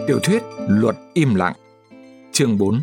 Tiểu thuyết Luật im lặng. Chương 4.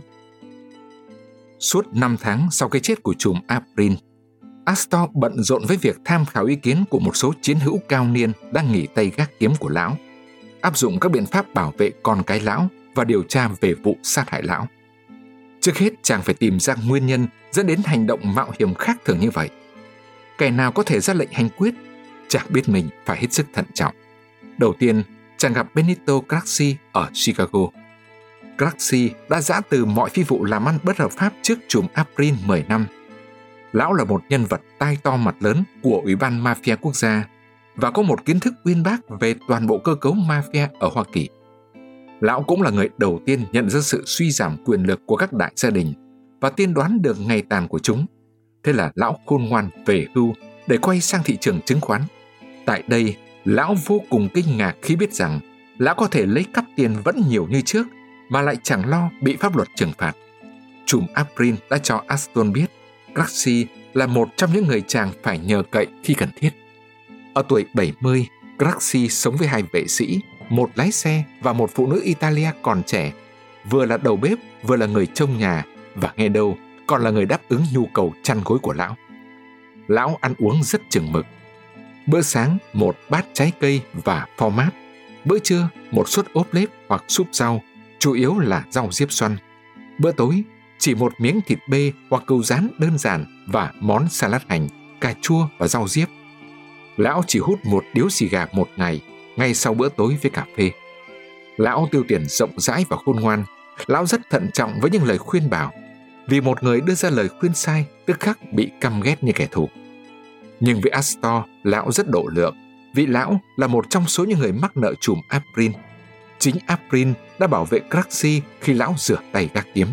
Suốt 5 tháng sau cái chết của trùm April, Astor bận rộn với việc tham khảo ý kiến của một số chiến hữu cao niên đang nghỉ tay gác kiếm của lão, áp dụng các biện pháp bảo vệ con cái lão và điều tra về vụ sát hại lão. Trước hết, chàng phải tìm ra nguyên nhân dẫn đến hành động mạo hiểm khác thường như vậy. Kẻ nào có thể ra lệnh hành quyết? Chàng biết mình phải hết sức thận trọng. Đầu tiên, chàng gặp Benito Craxi ở Chicago. Craxi đã giã từ mọi phi vụ làm ăn bất hợp pháp trước trùm April 10 năm. Lão là một nhân vật tai to mặt lớn của Ủy ban Mafia Quốc gia và có một kiến thức uyên bác về toàn bộ cơ cấu mafia ở Hoa Kỳ. Lão cũng là người đầu tiên nhận ra sự suy giảm quyền lực của các đại gia đình và tiên đoán được ngày tàn của chúng. Thế là lão khôn ngoan về hưu để quay sang thị trường chứng khoán. Tại đây, lão vô cùng kinh ngạc khi biết rằng lão có thể lấy cắp tiền vẫn nhiều như trước mà lại chẳng lo bị pháp luật trừng phạt. Trùm April đã cho Aston biết Craxi là một trong những người chàng phải nhờ cậy khi cần thiết. Ở tuổi 70, Craxi sống với 2 vệ sĩ, một lái xe và một phụ nữ Italia còn trẻ, vừa là đầu bếp, vừa là người trông nhà và nghe đâu còn là người đáp ứng nhu cầu chăn gối của lão. Lão ăn uống rất chừng mực. Bữa sáng, một bát trái cây và pho mát. Bữa trưa, một suất ốp lết hoặc súp rau, chủ yếu là rau diếp xoăn. Bữa tối, chỉ một miếng thịt bê hoặc cừu rán đơn giản và món salad hành, cà chua và rau diếp. Lão chỉ hút một điếu xì gà một ngày, ngay sau bữa tối với cà phê. Lão tiêu tiền rộng rãi và khôn ngoan. Lão rất thận trọng với những lời khuyên bảo, vì một người đưa ra lời khuyên sai tức khắc bị căm ghét như kẻ thù. Nhưng với Astor, lão rất độ lượng, vì lão là một trong số những người mắc nợ trùm April. Chính April đã bảo vệ Craxi khi lão rửa tay gác kiếm.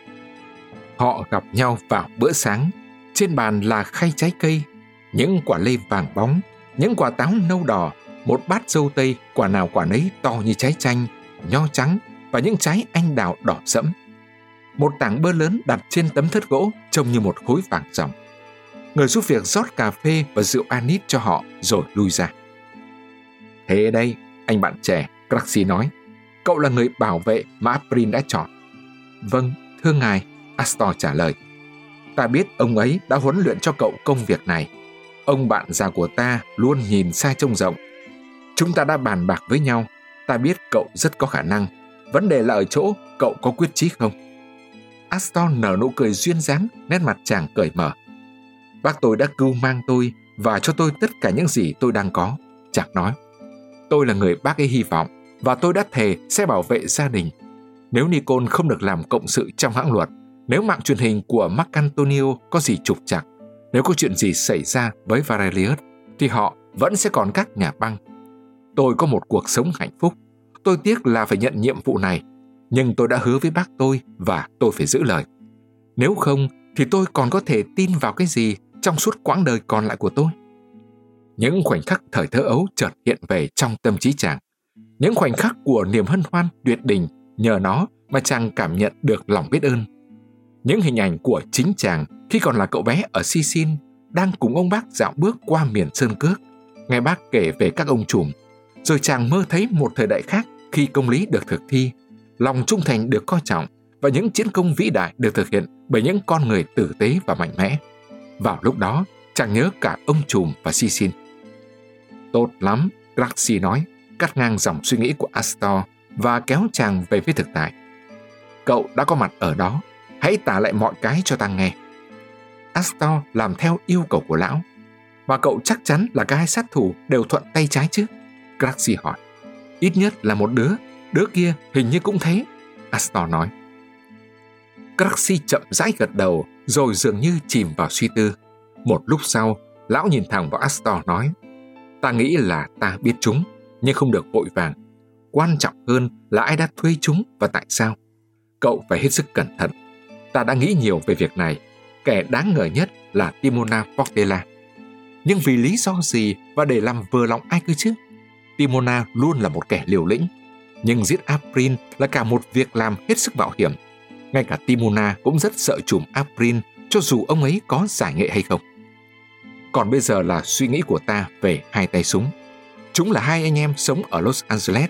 Họ gặp nhau vào bữa sáng. Trên bàn là khay trái cây, những quả lê vàng bóng, những quả táo nâu đỏ, một bát dâu tây quả nào quả nấy to như trái chanh, nho trắng và những trái anh đào đỏ sẫm. Một tảng bơ lớn đặt trên tấm thớt gỗ trông như một khối vàng ròng. Người giúp việc rót cà phê và rượu anise cho họ rồi lui ra. Thế đây, anh bạn trẻ, Craxi nói, cậu là người bảo vệ mà April đã chọn. Vâng, thưa ngài, Astor trả lời. Ta biết ông ấy đã huấn luyện cho cậu công việc này. Ông bạn già của ta luôn nhìn xa trông rộng. Chúng ta đã bàn bạc với nhau. Ta biết cậu rất có khả năng. Vấn đề là ở chỗ cậu có quyết chí không? Astor nở nụ cười duyên dáng, nét mặt chàng cởi mở. Bác tôi đã cưu mang tôi và cho tôi tất cả những gì tôi đang có, chàng nói. Tôi là người bác ấy hy vọng và tôi đã thề sẽ bảo vệ gia đình. Nếu Nicole không được làm cộng sự trong hãng luật, nếu mạng truyền hình của Marcantonio có gì trục trặc, nếu có chuyện gì xảy ra với Varelius, thì họ vẫn sẽ còn các nhà băng. Tôi có một cuộc sống hạnh phúc. Tôi tiếc là phải nhận nhiệm vụ này, nhưng tôi đã hứa với bác tôi và tôi phải giữ lời. Nếu không, thì tôi còn có thể tin vào cái gì trong suốt quãng đời còn lại của tôi? Những khoảnh khắc thời thơ ấu chợt hiện về trong tâm trí chàng. Những khoảnh khắc của niềm hân hoan tuyệt đình, nhờ nó mà chàng cảm nhận được lòng biết ơn. Những hình ảnh của chính chàng khi còn là cậu bé ở Sicily đang cùng ông bác dạo bước qua miền sơn cước, nghe bác kể về các ông trùm. Rồi chàng mơ thấy một thời đại khác khi công lý được thực thi, lòng trung thành được coi trọng và những chiến công vĩ đại được thực hiện bởi những con người tử tế và mạnh mẽ. Vào lúc đó, chàng nhớ cả ông trùm và Sicily. Tốt lắm, Craxi nói, cắt ngang dòng suy nghĩ của Astor và kéo chàng về với thực tại. Cậu đã có mặt ở đó, hãy tả lại mọi cái cho ta nghe. Astor làm theo yêu cầu của lão. Và cậu chắc chắn là cả hai sát thủ đều thuận tay trái chứ? Craxi hỏi. Ít nhất là một đứa kia hình như cũng thế, Astor nói. Craxi chậm rãi gật đầu rồi dường như chìm vào suy tư. Một lúc sau, lão nhìn thẳng vào Astor nói, ta nghĩ là ta biết chúng, nhưng không được vội vàng. Quan trọng hơn là ai đã thuê chúng và tại sao. Cậu phải hết sức cẩn thận. Ta đã nghĩ nhiều về việc này. Kẻ đáng ngờ nhất là Timona Portela. Nhưng vì lý do gì và để làm vừa lòng ai cơ chứ? Timona luôn là một kẻ liều lĩnh. Nhưng giết April là cả một việc làm hết sức mạo hiểm. Ngay cả Timona cũng rất sợ trùm April, cho dù ông ấy có giải nghệ hay không. Còn bây giờ là suy nghĩ của ta về hai tay súng. Chúng là hai anh em sống ở Los Angeles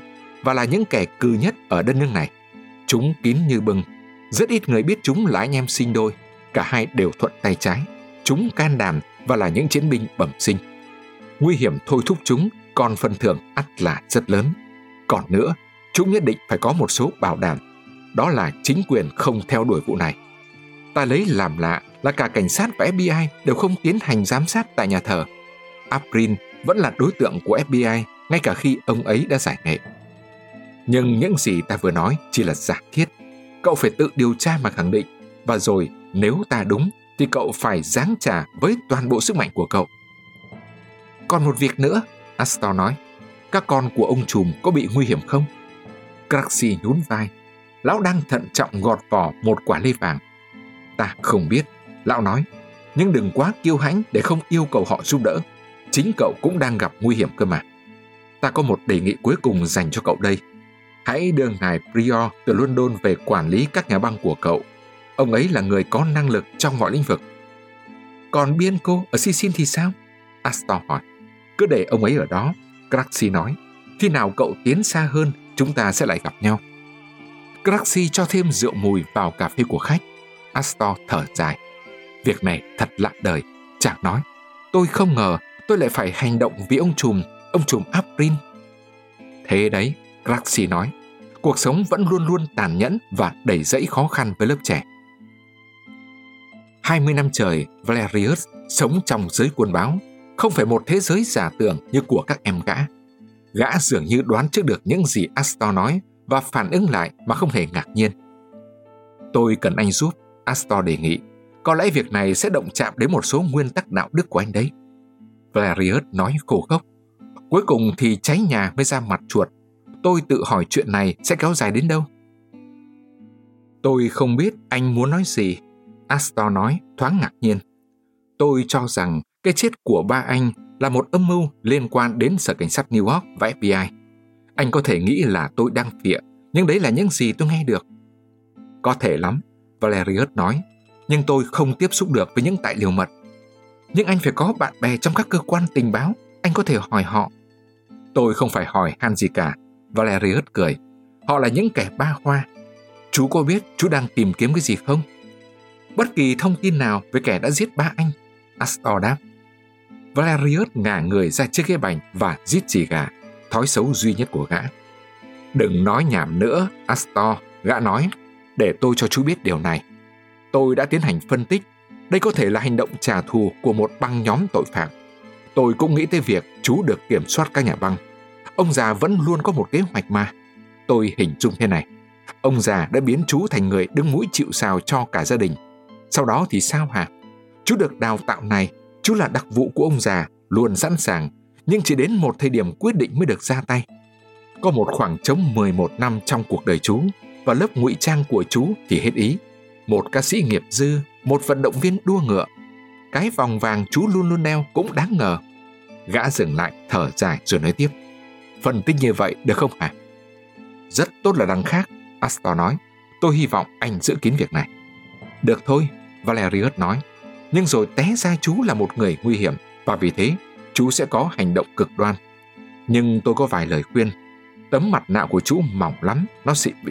và là những kẻ cừ nhất ở đất nước này. Chúng kín như bưng. Rất ít người biết chúng là anh em sinh đôi. Cả hai đều thuận tay trái. Chúng can đảm và là những chiến binh bẩm sinh. Nguy hiểm thôi thúc chúng, còn phần thưởng ắt là rất lớn. Còn nữa, chúng nhất định phải có một số bảo đảm. Đó là chính quyền không theo đuổi vụ này. Ta lấy làm lạ là cả cảnh sát và FBI đều không tiến hành giám sát tại nhà thờ. April vẫn là đối tượng của FBI ngay cả khi ông ấy đã giải nghệ. Nhưng những gì ta vừa nói chỉ là giả thiết. Cậu phải tự điều tra mà khẳng định. Và rồi nếu ta đúng thì cậu phải giáng trả với toàn bộ sức mạnh của cậu. Còn một việc nữa, Astor nói. Các con của ông trùm có bị nguy hiểm không? Craxi nhún vai. Lão đang thận trọng gọt vỏ một quả lê vàng. Ta không biết, lão nói. Nhưng đừng quá kiêu hãnh để không yêu cầu họ giúp đỡ. Chính cậu cũng đang gặp nguy hiểm cơ mà. Ta có một đề nghị cuối cùng dành cho cậu đây. Hãy đưa ngài Prior từ London về quản lý các nhà băng của cậu. Ông ấy là người có năng lực trong mọi lĩnh vực. Còn Bianco ở Sicily thì sao? Astor hỏi. Cứ để ông ấy ở đó, Craxi nói. Khi nào cậu tiến xa hơn, chúng ta sẽ lại gặp nhau. Craxi cho thêm rượu mùi vào cà phê của khách. Astor thở dài. Việc này thật lạ đời. Chàng nói. Tôi không ngờ tôi lại phải hành động vì ông trùm April. Thế đấy, Craxi nói. Cuộc sống vẫn luôn luôn tàn nhẫn và đầy rẫy khó khăn với lớp trẻ. 20 năm trời, Valerius sống trong giới quân báo, không phải một thế giới giả tưởng như của các em gã. Gã dường như đoán trước được những gì Astor nói và phản ứng lại mà không hề ngạc nhiên. Tôi cần anh giúp, Astor đề nghị. Có lẽ việc này sẽ động chạm đến một số nguyên tắc đạo đức của anh đấy. Valerius nói khô khốc. Cuối cùng thì cháy nhà mới ra mặt chuột. Tôi tự hỏi chuyện này sẽ kéo dài đến đâu? Tôi không biết anh muốn nói gì, Astor nói thoáng ngạc nhiên. Tôi cho rằng cái chết của ba anh là một âm mưu liên quan đến Sở Cảnh sát New York và FBI. Anh có thể nghĩ là tôi đang phịa, nhưng đấy là những gì tôi nghe được. Có thể lắm, Valerius nói, nhưng tôi không tiếp xúc được với những tài liệu mật. Nhưng anh phải có bạn bè trong các cơ quan tình báo, anh có thể hỏi họ. Tôi không phải hỏi han gì cả, Valerius cười. Họ là những kẻ ba hoa. Chú có biết chú đang tìm kiếm cái gì không? Bất kỳ thông tin nào về kẻ đã giết ba anh, Astor đáp. Valerius ngả người ra chiếc ghế bành và rít xì gà, thói xấu duy nhất của gã. Đừng nói nhảm nữa, Astor, gã nói, để tôi cho chú biết điều này. Tôi đã tiến hành phân tích, đây có thể là hành động trả thù của một băng nhóm tội phạm. Tôi cũng nghĩ tới việc chú được kiểm soát các nhà băng. Ông già vẫn luôn có một kế hoạch mà. Tôi hình dung thế này. Ông già đã biến chú thành người đứng mũi chịu sào cho cả gia đình. Sau đó thì sao hả? Chú được đào tạo này, chú là đặc vụ của ông già, luôn sẵn sàng, nhưng chỉ đến một thời điểm quyết định mới được ra tay. Có một khoảng trống 11 năm trong cuộc đời chú, và lớp ngụy trang của chú thì hết ý. Một ca sĩ nghiệp dư, một vận động viên đua ngựa. Cái vòng vàng chú luôn luôn đeo cũng đáng ngờ. Gã dừng lại, thở dài rồi nói tiếp. Phân tích như vậy được không hả? Rất tốt là đằng khác, Astor nói. Tôi hy vọng anh giữ kín việc này. Được thôi, Valerius nói. Nhưng rồi té ra chú là một người nguy hiểm, và vì thế chú sẽ có hành động cực đoan. Nhưng tôi có vài lời khuyên. Tấm mặt nạ của chú mỏng lắm, nó sẽ bị...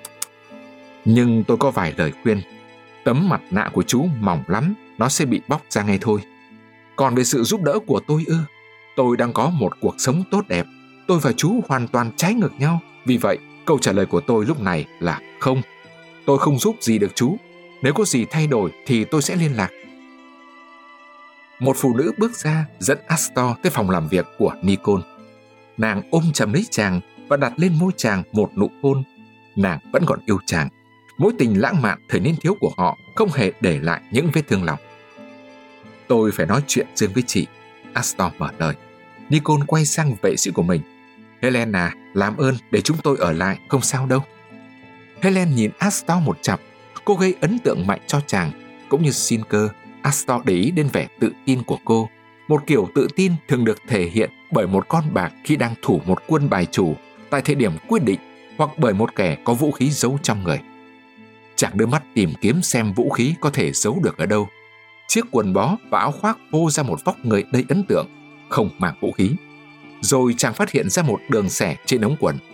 Tấm mặt nạ của chú mỏng lắm, nó sẽ bị bóc ra ngay thôi. Còn về sự giúp đỡ của tôi tôi đang có một cuộc sống tốt đẹp. Tôi và chú hoàn toàn trái ngược nhau. Vì vậy, câu trả lời của tôi lúc này là không. Tôi không giúp gì được chú. Nếu có gì thay đổi thì tôi sẽ liên lạc. Một phụ nữ bước ra dẫn Astor tới phòng làm việc của Nicole. Nàng ôm chầm lấy chàng và đặt lên môi chàng một nụ hôn. Nàng vẫn còn yêu chàng. Mối tình lãng mạn thời niên thiếu của họ không hề để lại những vết thương lòng. Tôi phải nói chuyện riêng với chị, Astor mở lời. Nicole quay sang vệ sĩ của mình. Helen à, làm ơn để chúng tôi ở lại, không sao đâu. Helen nhìn Astor một chặp. Cô gây ấn tượng mạnh cho chàng. Cũng như Sinker, Astor để ý đến vẻ tự tin của cô. Một kiểu tự tin thường được thể hiện bởi một con bạc khi đang thủ một quân bài chủ tại thời điểm quyết định, hoặc bởi một kẻ có vũ khí giấu trong người. Chàng đưa mắt tìm kiếm xem vũ khí có thể giấu được ở đâu. Chiếc quần bó và áo khoác phô ra một vóc người đầy ấn tượng, không mang vũ khí. Rồi chàng phát hiện ra một đường xẻ trên ống quần.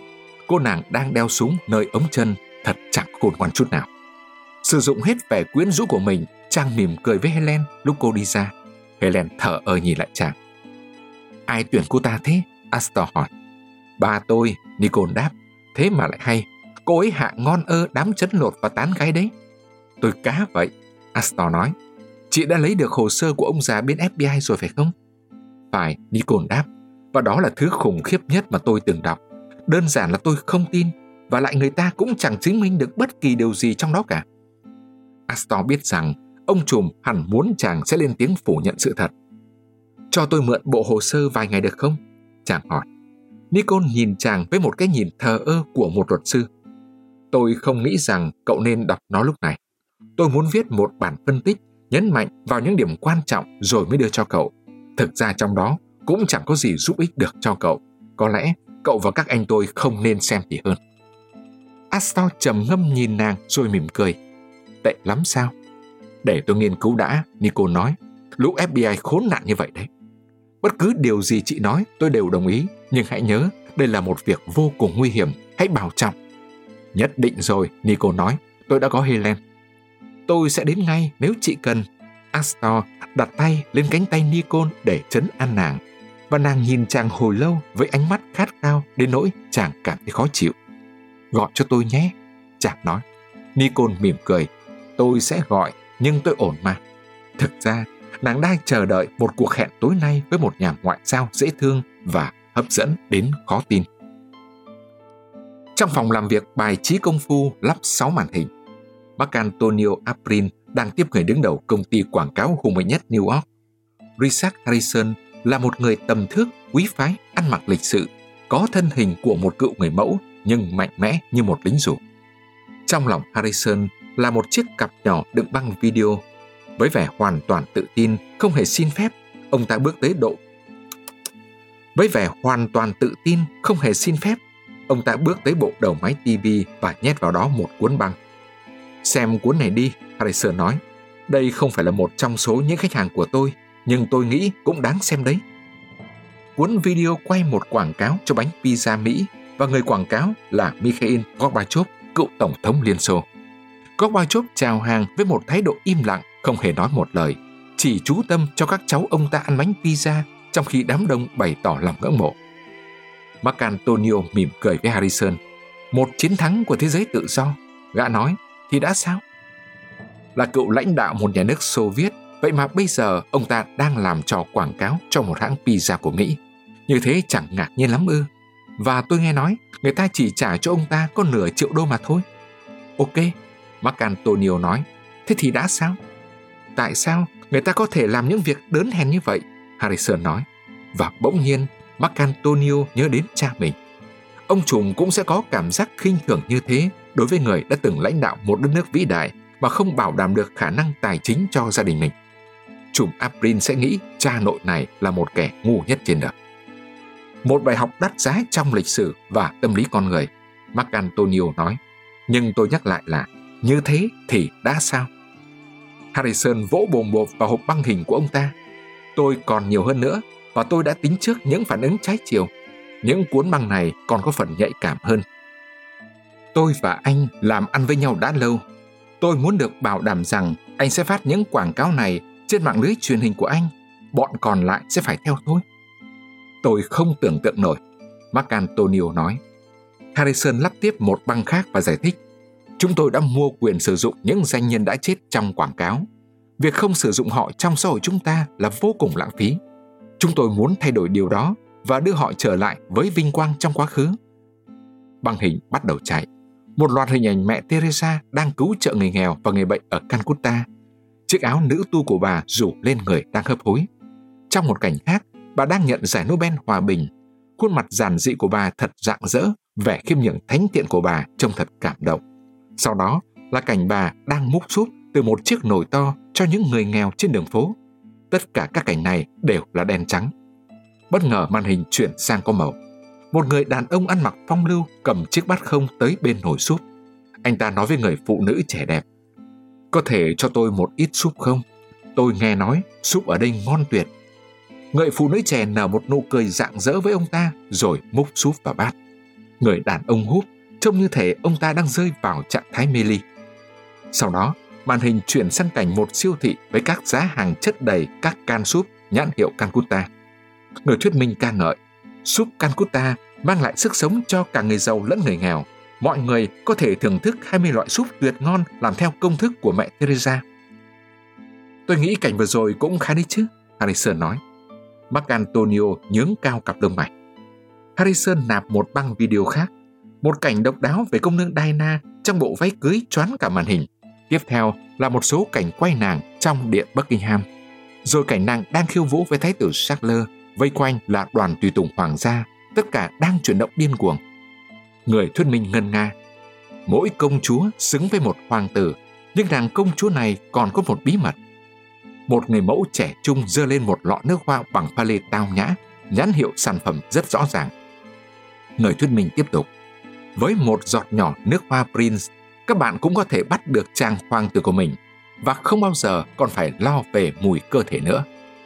cô nàng đang đeo súng nơi ống chân, thật chẳng khôn ngoan chút nào. Sử dụng hết vẻ quyến rũ của mình, chàng mỉm cười với Helen lúc cô đi ra. Helen thở ơ nhìn lại chàng. Ai tuyển cô ta thế? Astor hỏi. Ba tôi, Nicole đáp. Thế mà lại hay, cô ấy hạ ngon đám chấn lột và tán gái đấy. Tôi cá vậy, Astor nói. Chị đã lấy được hồ sơ của ông già bên FBI rồi phải không? Phải, Nicole đáp. Và đó là thứ khủng khiếp nhất mà tôi từng đọc. Đơn giản là tôi không tin, và lại người ta cũng chẳng chứng minh được bất kỳ điều gì trong đó cả. Astor biết rằng ông trùm hẳn muốn chàng sẽ lên tiếng phủ nhận sự thật. Cho tôi mượn bộ hồ sơ vài ngày được không? Chàng hỏi. Nicole nhìn chàng với một cái nhìn thờ ơ của một luật sư. Tôi không nghĩ rằng cậu nên đọc nó lúc này. Tôi muốn viết một bản phân tích, nhấn mạnh vào những điểm quan trọng rồi mới đưa cho cậu. Thực ra trong đó cũng chẳng có gì giúp ích được cho cậu. Có lẽ cậu và các anh tôi không nên xem thì hơn. Astor trầm ngâm nhìn nàng rồi mỉm cười. Tệ lắm sao? Để tôi nghiên cứu đã, Nicole nói. Lũ FBI khốn nạn như vậy đấy. Bất cứ điều gì chị nói tôi đều đồng ý, nhưng hãy nhớ đây là một việc vô cùng nguy hiểm, hãy bảo trọng. Nhất định rồi, Nicole nói, tôi đã có Helen. Tôi sẽ đến ngay nếu chị cần. Astor đặt tay lên cánh tay Nicole để trấn an nàng, và nàng nhìn chàng hồi lâu với ánh mắt khát khao đến nỗi chàng cảm thấy khó chịu. Gọi cho tôi nhé, chàng nói. Nicole mỉm cười. Tôi sẽ gọi, nhưng tôi ổn mà. Thực ra, nàng đang chờ đợi một cuộc hẹn tối nay với một nhà ngoại giao dễ thương và hấp dẫn đến khó tin. Trong phòng làm việc bài trí công phu lắp 6 màn hình, Marcantonio Aprin đang tiếp người đứng đầu công ty quảng cáo hùng mạnh nhất New York. Richard Harrison là một người tầm thước, quý phái, ăn mặc lịch sự, có thân hình của một cựu người mẫu nhưng mạnh mẽ như một lính dù. Trong lòng Harrison là một chiếc cặp nhỏ đựng băng video. Với vẻ hoàn toàn tự tin, không hề xin phép, ông ta bước tới bộ đầu máy TV và nhét vào đó một cuốn băng. Xem cuốn này đi, Harrison nói. Đây không phải là một trong số những khách hàng của tôi, nhưng tôi nghĩ cũng đáng xem đấy. Cuốn video quay một quảng cáo cho bánh pizza Mỹ, và người quảng cáo là Mikhail Gorbachev, cựu tổng thống Liên Xô. Gorbachev chào hàng với một thái độ im lặng, không hề nói một lời, chỉ chú tâm cho các cháu ông ta ăn bánh pizza, trong khi đám đông bày tỏ lòng ngưỡng mộ. Marcantonio mỉm cười với Harrison. Một chiến thắng của thế giới tự do, gã nói. Thì đã sao? Là cựu lãnh đạo một nhà nước Xô Viết, vậy mà bây giờ ông ta đang làm trò quảng cáo cho một hãng pizza của Mỹ. Như thế chẳng ngạc nhiên lắm ư? Và tôi nghe nói người ta chỉ trả cho ông ta có nửa triệu đô mà thôi. Ok, Marcantonio nói. Thế thì đã sao? Tại sao người ta có thể làm những việc đớn hèn như vậy? Harrison nói. Và bỗng nhiên Marcantonio nhớ đến cha mình. Ông trùm cũng sẽ có cảm giác khinh thường như thế đối với người đã từng lãnh đạo một đất nước vĩ đại mà không bảo đảm được khả năng tài chính cho gia đình mình. Trùm Aprin sẽ nghĩ cha nội này là một kẻ ngu nhất trên đời. Một bài học đắt giá trong lịch sử và tâm lý con người, Marcantonio nói. Nhưng tôi nhắc lại là, như thế thì đã sao? Harrison vỗ bồm bộp vào hộp băng hình của ông ta. Tôi còn nhiều hơn nữa, và tôi đã tính trước những phản ứng trái chiều. Những cuốn băng này còn có phần nhạy cảm hơn. Tôi và anh làm ăn với nhau đã lâu. Tôi muốn được bảo đảm rằng anh sẽ phát những quảng cáo này trên mạng lưới truyền hình của anh. Bọn còn lại sẽ phải theo thôi. Tôi không tưởng tượng nổi, Marcantonio nói. Harrison lắp tiếp một băng khác và giải thích. Chúng tôi đã mua quyền sử dụng những danh nhân đã chết trong quảng cáo. Việc không sử dụng họ trong xã hội chúng ta là vô cùng lãng phí. Chúng tôi muốn thay đổi điều đó và đưa họ trở lại với vinh quang trong quá khứ. Băng hình bắt đầu chạy. Một loạt hình ảnh mẹ Teresa đang cứu trợ người nghèo và người bệnh ở Calcutta. Chiếc áo nữ tu của bà rủ lên người đang hấp hối. Trong một cảnh khác, bà đang nhận giải Nobel Hòa Bình. Khuôn mặt giản dị của bà thật rạng rỡ, vẻ khiêm nhường thánh thiện của bà trông thật cảm động. Sau đó là cảnh bà đang múc súp từ một chiếc nồi to cho những người nghèo trên đường phố. Tất cả các cảnh này đều là đen trắng. Bất ngờ màn hình chuyển sang có màu. Một người đàn ông ăn mặc phong lưu cầm chiếc bát không tới bên nồi súp. Anh ta nói với người phụ nữ trẻ đẹp. Có thể cho tôi một ít súp không? Tôi nghe nói súp ở đây ngon tuyệt. Người phụ nữ trẻ nở một nụ cười rạng rỡ với ông ta rồi múc súp vào bát. Người đàn ông húp trông như thể ông ta đang rơi vào trạng thái mê ly. Sau đó, màn hình chuyển sang cảnh một siêu thị với các giá hàng chất đầy các can súp nhãn hiệu Calcutta. Người thuyết minh ca ngợi, súp Calcutta mang lại sức sống cho cả người giàu lẫn người nghèo. Mọi người có thể thưởng thức 20 loại súp tuyệt ngon làm theo công thức của mẹ Teresa. Tôi nghĩ cảnh vừa rồi cũng khá đấy chứ, Harrison nói. Marcantonio nhướng cao cặp lông mày. Harrison nạp một băng video khác, một cảnh độc đáo về công nương Diana trong bộ váy cưới choáng cả màn hình. Tiếp theo là một số cảnh quay nàng trong điện Buckingham. Rồi cảnh nàng đang khiêu vũ với thái tử Charles, vây quanh là đoàn tùy tùng hoàng gia, tất cả đang chuyển động điên cuồng. Người thuyết minh ngân nga. Mỗi công chúa xứng với một hoàng tử, nhưng nàng công chúa này còn có một bí mật. Một người mẫu trẻ trung giơ lên một lọ nước hoa bằng pha lê tao nhã, nhãn hiệu sản phẩm rất rõ ràng. Người thuyết minh tiếp tục. Với một giọt nhỏ nước hoa Prince, các bạn cũng có thể bắt được chàng hoàng tử của mình và không bao giờ còn phải lo về mùi cơ thể nữa.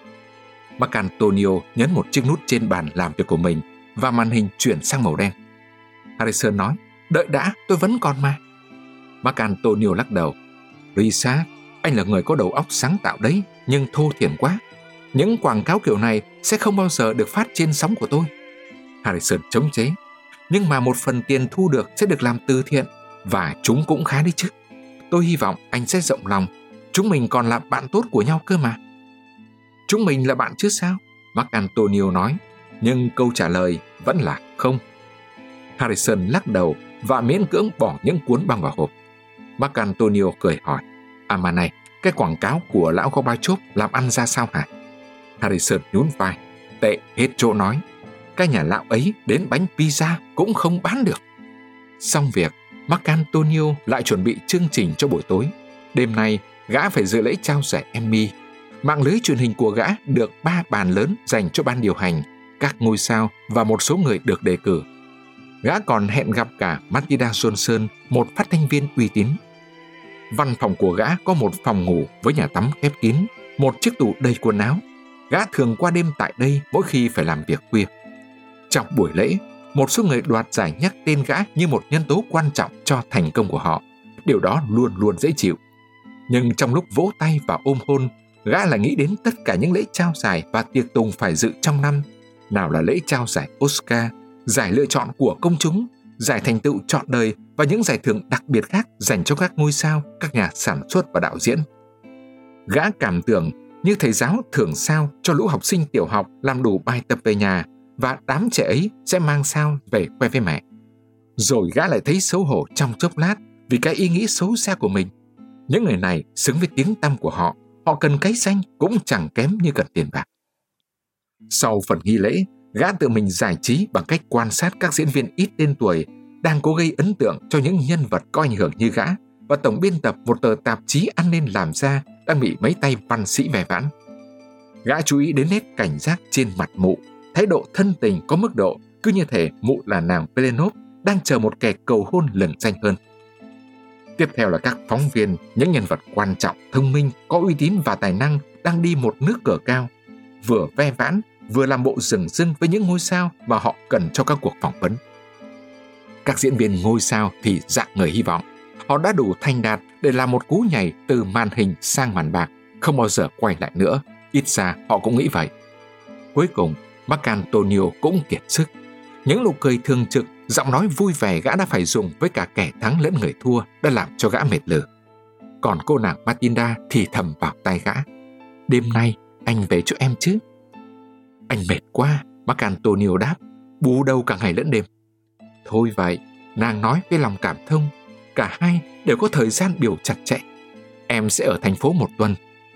Marcantonio nhấn một chiếc nút trên bàn làm việc của mình và màn hình chuyển sang màu đen. Harrison nói, đợi đã, tôi vẫn còn mà. Marcantonio lắc đầu. Richard, anh là người có đầu óc sáng tạo đấy, nhưng thô thiển quá. Những quảng cáo kiểu này sẽ không bao giờ được phát trên sóng của tôi. Harrison chống chế. Nhưng mà một phần tiền thu được sẽ được làm từ thiện, và chúng cũng khá đi chứ. Tôi hy vọng anh sẽ rộng lòng. Chúng mình còn là bạn tốt của nhau cơ mà. Chúng mình là bạn chứ sao? Marcantonio nói. Nhưng câu trả lời vẫn là không. Harrison lắc đầu và miễn cưỡng bỏ những cuốn băng vào hộp. Marcantonio cười hỏi. À mà này, cái quảng cáo của lão Gorbachev làm ăn ra sao hả? Harrison nhún vai. Tệ hết chỗ nói. Cái nhà lão ấy đến bánh pizza cũng không bán được. Xong việc, Marcantonio lại chuẩn bị chương trình cho buổi tối. Đêm nay, gã phải dự lễ trao giải Emmy. Mạng lưới truyền hình của gã được 3 bàn lớn dành cho ban điều hành, các ngôi sao và một số người được đề cử. Gã còn hẹn gặp cả Matilda Johnson, một phát thanh viên uy tín. Văn phòng của gã có một phòng ngủ với nhà tắm khép kín, một chiếc tủ đầy quần áo. Gã thường qua đêm tại đây mỗi khi phải làm việc khuya. Trong buổi lễ, một số người đoạt giải nhắc tên gã như một nhân tố quan trọng cho thành công của họ. Điều đó luôn luôn dễ chịu. Nhưng trong lúc vỗ tay và ôm hôn, gã lại nghĩ đến tất cả những lễ trao giải và tiệc tùng phải dự trong năm. Nào là lễ trao giải Oscar, giải lựa chọn của công chúng, giải thành tựu trọn đời và những giải thưởng đặc biệt khác dành cho các ngôi sao, các nhà sản xuất và đạo diễn. Gã cảm tưởng như thầy giáo thưởng sao cho lũ học sinh tiểu học làm đủ bài tập về nhà, và đám trẻ ấy sẽ mang sao về khoe với mẹ. Rồi gã lại thấy xấu hổ trong chốc lát vì cái ý nghĩ xấu xa của mình. Những người này xứng với tiếng tăm của họ, họ cần cái danh cũng chẳng kém như cần tiền bạc. Sau phần nghi lễ, gã tự mình giải trí bằng cách quan sát các diễn viên ít tên tuổi đang cố gây ấn tượng cho những nhân vật có ảnh hưởng như gã, và tổng biên tập một tờ tạp chí ăn nên làm ra đang bị mấy tay văn sĩ ve vãn. Gã chú ý đến nét cảnh giác trên mặt mụ, thái độ thân tình có mức độ, cứ như thể mụ là nàng Pelenov đang chờ một kẻ cầu hôn lừng danh hơn. Tiếp theo là các phóng viên, những nhân vật quan trọng, thông minh, có uy tín và tài năng đang đi một nước cờ cao, vừa ve vãn, vừa làm bộ rừng rưng với những ngôi sao mà họ cần cho các cuộc phỏng vấn. Các diễn viên ngôi sao thì dạng người hy vọng. Họ đã đủ thành đạt để làm một cú nhảy từ màn hình sang màn bạc, không bao giờ quay lại nữa. Ít ra họ cũng nghĩ vậy. Cuối cùng, Marcantonio cũng kiệt sức. Những nụ cười thường trực, giọng nói vui vẻ gã đã phải dùng với cả kẻ thắng lẫn người thua đã làm cho gã mệt lử. Còn cô nàng Matilda thì thầm vào tai gã. Đêm nay anh về chỗ em chứ? Anh mệt quá, Marcantonio đáp, bù đầu cả ngày lẫn đêm. Thôi vậy, nàng nói với lòng cảm thông. Cả hai đều có thời gian biểu chặt chẽ. Em sẽ ở thành phố 1 tuần.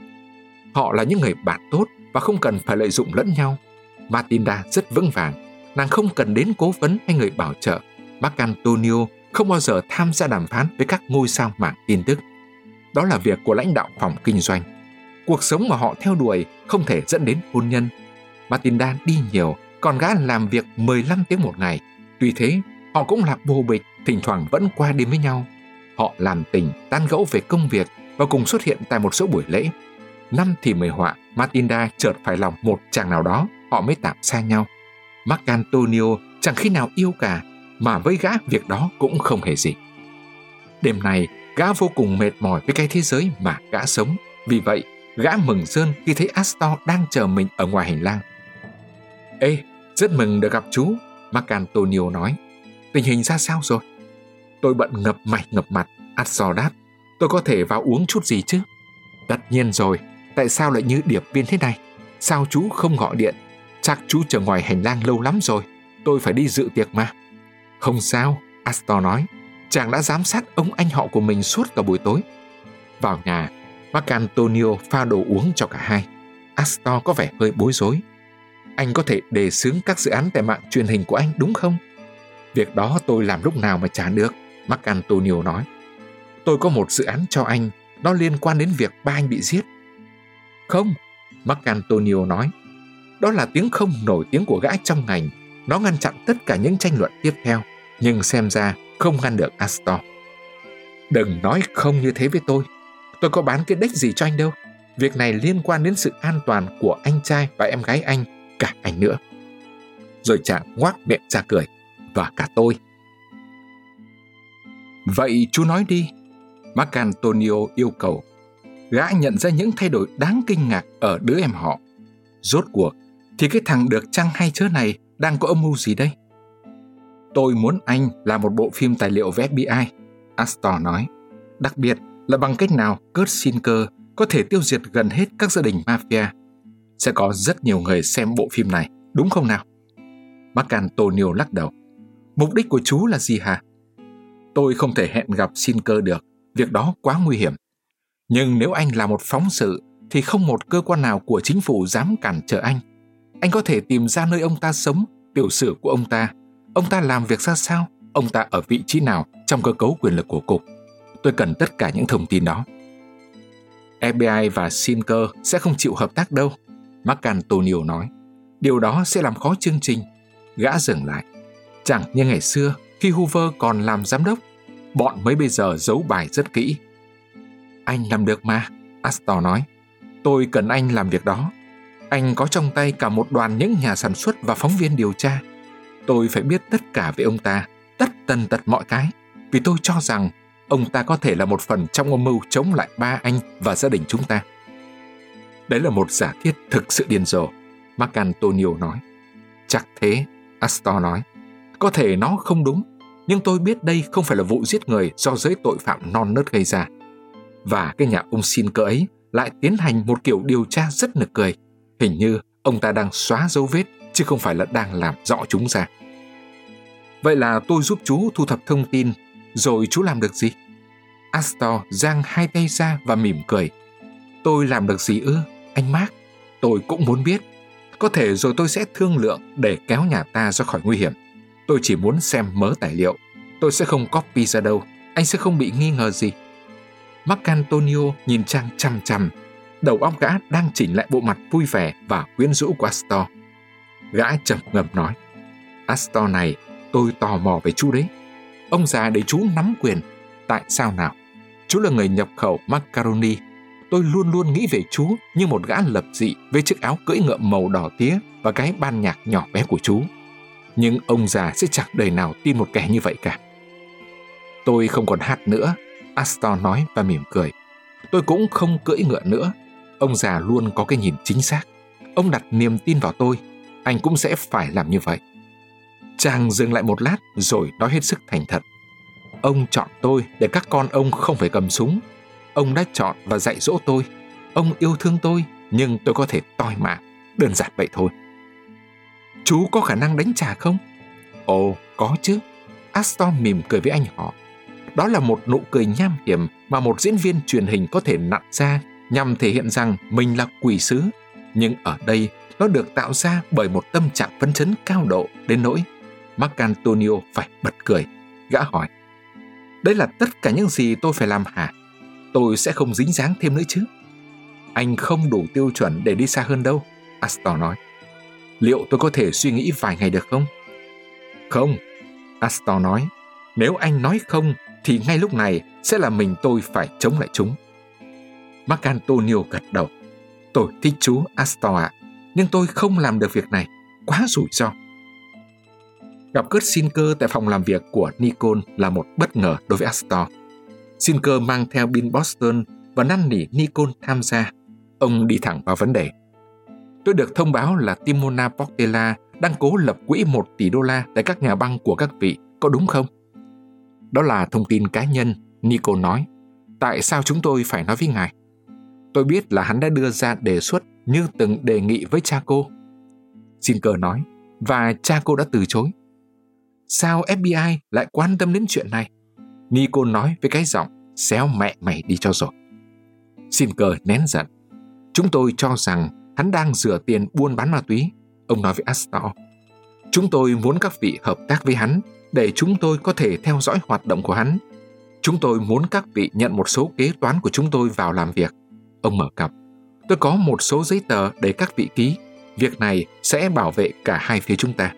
Họ là những người bạn tốt và không cần phải lợi dụng lẫn nhau. Matilda rất vững vàng. Nàng không cần đến cố vấn hay người bảo trợ. Marcantonio không bao giờ tham gia đàm phán với các ngôi sao mạng tin tức. Đó là việc của lãnh đạo phòng kinh doanh. Cuộc sống mà họ theo đuổi không thể dẫn đến hôn nhân. Matilda đi nhiều, còn gã làm việc 15 tiếng một ngày. Tuy thế, họ cũng là bồ bịch, thỉnh thoảng vẫn qua đêm với nhau. Họ làm tình, tán gẫu về công việc và cùng xuất hiện tại một số buổi lễ. Năm thì 10 họa, Matilda chợt phải lòng một chàng nào đó, họ mới tạm xa nhau. Marcantonio chẳng khi nào yêu cả, mà với gã việc đó cũng không hề gì. Đêm nay, gã vô cùng mệt mỏi với cái thế giới mà gã sống. Vì vậy, gã mừng rơn khi thấy Astor đang chờ mình ở ngoài hành lang. Ê, rất mừng được gặp chú, Marcantonio nói. Tình hình ra sao rồi? Tôi bận ngập mày ngập mặt, Astor đáp. Tôi có thể vào uống chút gì chứ? Tất nhiên rồi, tại sao lại như điệp viên thế này? Sao chú không gọi điện? Chắc chú chờ ngoài hành lang lâu lắm rồi. Tôi phải đi dự tiệc mà. Không sao, Astor nói. Chàng đã giám sát ông anh họ của mình suốt cả buổi tối. Vào nhà, Marcantonio pha đồ uống cho cả hai. Astor có vẻ hơi bối rối. Anh có thể đề xướng các dự án tại mạng truyền hình của anh đúng không? Việc đó tôi làm lúc nào mà chả được, Marcantonio nói. Tôi có một dự án cho anh, nó liên quan đến việc ba anh bị giết. Không, Marcantonio nói. Đó là tiếng không nổi tiếng của gã trong ngành. Nó ngăn chặn tất cả những tranh luận tiếp theo, nhưng xem ra không ngăn được Astor. Đừng nói không như thế với tôi. Tôi có bán cái đếch gì cho anh đâu. Việc này liên quan đến sự an toàn của anh trai và em gái anh, cả anh nữa. Rồi chàng ngoác miệng ra cười. Và cả tôi. Vậy chú nói đi, Marcantonio yêu cầu. Gã nhận ra những thay đổi đáng kinh ngạc ở đứa em họ. Rốt cuộc thì cái thằng được chăng hay chớ này đang có âm mưu gì đây? Tôi muốn anh làm một bộ phim tài liệu với FBI, Astor nói. Đặc biệt là bằng cách nào Kurt Sinker có thể tiêu diệt gần hết các gia đình mafia. Sẽ có rất nhiều người xem bộ phim này, đúng không nào? Marcantonio lắc đầu. Mục đích của chú là gì hả? Tôi không thể hẹn gặp Sinker được, việc đó quá nguy hiểm. Nhưng nếu anh là một phóng sự thì không một cơ quan nào của chính phủ dám cản trở anh. Anh có thể tìm ra nơi ông ta sống, tiểu sử của ông ta làm việc ra sao, ông ta ở vị trí nào trong cơ cấu quyền lực của cục. Tôi cần tất cả những thông tin đó. FBI và Sinker sẽ không chịu hợp tác đâu, Marcantonio nói. Điều đó sẽ làm khó chương trình. Gã dừng lại. Chẳng như ngày xưa, khi Hoover còn làm giám đốc, bọn mới bây giờ giấu bài rất kỹ. Anh làm được mà, Astor nói. Tôi cần anh làm việc đó. Anh có trong tay cả một đoàn những nhà sản xuất và phóng viên điều tra. Tôi phải biết tất cả về ông ta, tất tần tật mọi cái, vì tôi cho rằng ông ta có thể là một phần trong âm mưu chống lại ba anh và gia đình chúng ta. Đấy là một giả thiết thực sự điên rồ, Marcantonio nói. Chắc thế, Astor nói. Có thể nó không đúng, nhưng tôi biết đây không phải là vụ giết người do giới tội phạm non nớt gây ra. Và cái nhà ông Sinker ấy lại tiến hành một kiểu điều tra rất nực cười. Hình như ông ta đang xóa dấu vết, chứ không phải là đang làm rõ chúng ra. Vậy là tôi giúp chú thu thập thông tin, rồi chú làm được gì? Astor giang hai tay ra và mỉm cười. Tôi làm được gì ư, anh Mark? Tôi cũng muốn biết. Có thể rồi tôi sẽ thương lượng để kéo nhà ta ra khỏi nguy hiểm. Tôi chỉ muốn xem mớ tài liệu. Tôi sẽ không copy ra đâu. Anh sẽ không bị nghi ngờ gì. Marcantonio nhìn Trang chằm chằm. Đầu óc gã đang chỉnh lại bộ mặt vui vẻ và quyến rũ của Astor. Gã trầm ngâm nói. Astor này, tôi tò mò về chú đấy. Ông già để chú nắm quyền. Tại sao nào? Chú là người nhập khẩu macaroni. Tôi luôn luôn nghĩ về chú như một gã lập dị với chiếc áo cưỡi ngựa màu đỏ tía và cái ban nhạc nhỏ bé của chú. Nhưng ông già sẽ chẳng đời nào tin một kẻ như vậy cả. Tôi không còn hát nữa, Astor nói và mỉm cười. Tôi cũng không cưỡi ngựa nữa. Ông già luôn có cái nhìn chính xác. Ông đặt niềm tin vào tôi. Anh cũng sẽ phải làm như vậy. Chàng dừng lại một lát rồi nói hết sức thành thật. Ông chọn tôi để các con ông không phải cầm súng. Ông đã chọn và dạy dỗ tôi. Ông yêu thương tôi, nhưng tôi có thể toi mạng. Đơn giản vậy thôi. Chú có khả năng đánh trả không? Ồ, có chứ. Astor mỉm cười với anh họ. Đó là một nụ cười nham hiểm mà một diễn viên truyền hình có thể nặn ra nhằm thể hiện rằng mình là quỷ sứ. Nhưng ở đây, nó được tạo ra bởi một tâm trạng phấn chấn cao độ đến nỗi Marcantonio phải bật cười. Gã hỏi. Đấy là tất cả những gì tôi phải làm hả? Tôi sẽ không dính dáng thêm nữa chứ? Anh không đủ tiêu chuẩn để đi xa hơn đâu, Astor nói. Liệu tôi có thể suy nghĩ vài ngày được không? Không, Astor nói. Nếu anh nói không, thì ngay lúc này sẽ là mình tôi phải chống lại chúng. Marcantonio gật đầu. Tôi thích chú, Astor ạ, nhưng tôi không làm được việc này. Quá rủi ro. Gặp gỡ Sinker tại phòng làm việc của Nikon là một bất ngờ đối với Astor. Sinker mang theo Bill Boston và năn nỉ Nikon tham gia. Ông đi thẳng vào vấn đề. Tôi được thông báo là Timona Portela đang cố lập quỹ $1 tỷ tại các nhà băng của các vị, có đúng không? Đó là thông tin cá nhân, Nikon nói. Tại sao chúng tôi phải nói với ngài? Tôi biết là hắn đã đưa ra đề xuất như từng đề nghị với cha cô. Sinker nói, và cha cô đã từ chối. Sao FBI lại quan tâm đến chuyện này? Nikon nói với cái giọng, xéo mẹ mày đi cho rồi. Sinker nén giận. Chúng tôi cho rằng hắn đang rửa tiền buôn bán ma túy, ông nói với Astor. Chúng tôi muốn các vị hợp tác với hắn để chúng tôi có thể theo dõi hoạt động của hắn. Chúng tôi muốn các vị nhận một số kế toán của chúng tôi vào làm việc. Ông mở cặp. Tôi có một số giấy tờ để các vị ký. Việc này sẽ bảo vệ cả hai phía chúng ta.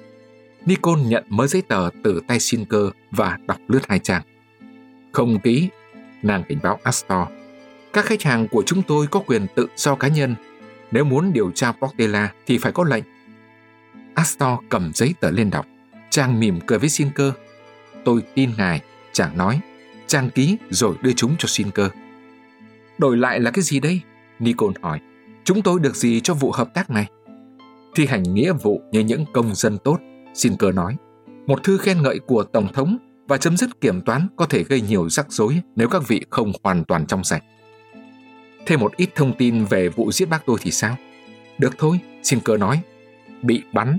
Nikon nhận mớ giấy tờ từ tay Sinker và đọc lướt 2 trang. Không ký, nàng cảnh báo Astor. Các khách hàng của chúng tôi có quyền tự do cá nhân. Nếu muốn điều tra Portela thì phải có lệnh. Astor cầm giấy tờ lên đọc. Chàng mỉm cười với Sinker. Tôi tin ngài, chàng nói. Chàng ký rồi đưa chúng cho Sinker. Đổi lại là cái gì đây? Nikon hỏi. Chúng tôi được gì cho vụ hợp tác này? Thi hành nghĩa vụ như những công dân tốt, Sinker nói. Một thư khen ngợi của Tổng thống và chấm dứt kiểm toán có thể gây nhiều rắc rối nếu các vị không hoàn toàn trong sạch. Thêm một ít thông tin về vụ giết bác tôi thì sao? Được thôi, Sinker nói. Bị bắn.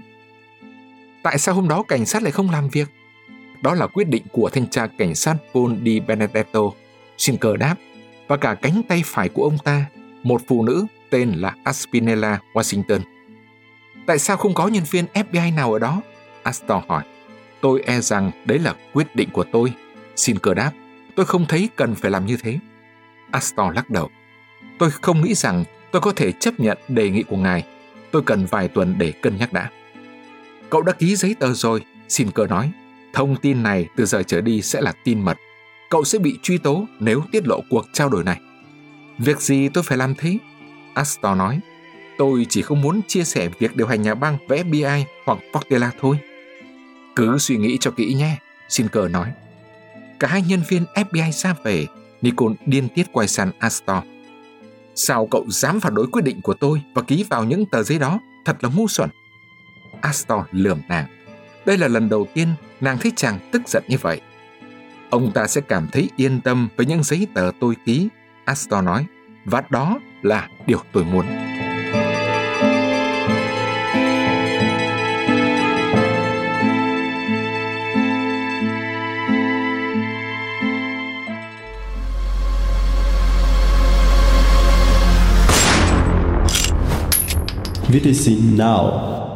Tại sao hôm đó cảnh sát lại không làm việc? Đó là quyết định của thanh tra cảnh sát Paul Di Benedetto, Sinker đáp, và cả cánh tay phải của ông ta, một phụ nữ tên là Aspinella Washington. Tại sao không có nhân viên FBI nào ở đó? Astor hỏi. Tôi e rằng đấy là quyết định của tôi, Sinker đáp. Tôi không thấy cần phải làm như thế. Astor lắc đầu. Tôi không nghĩ rằng tôi có thể chấp nhận đề nghị của ngài. Tôi cần vài tuần để cân nhắc đã. Cậu đã ký giấy tờ rồi, Sinker nói. Thông tin này từ giờ trở đi sẽ là tin mật. Cậu sẽ bị truy tố nếu tiết lộ cuộc trao đổi này. Việc gì tôi phải làm thế? Astor nói. Tôi chỉ không muốn chia sẻ việc điều hành nhà băng với FBI hoặc Portela thôi. Cứ suy nghĩ cho kỹ nhé, Sinker nói. Cả hai nhân viên FBI ra về. Nikon điên tiết quay sang Astor. Sao cậu dám phản đối quyết định của tôi và ký vào những tờ giấy đó? Thật là ngu xuẩn. Astor lườm nàng. Đây là lần đầu tiên nàng thấy chàng tức giận như vậy. Ông ta sẽ cảm thấy yên tâm với những giấy tờ tôi ký, Astor nói, và đó là điều tôi muốn. VTC Now.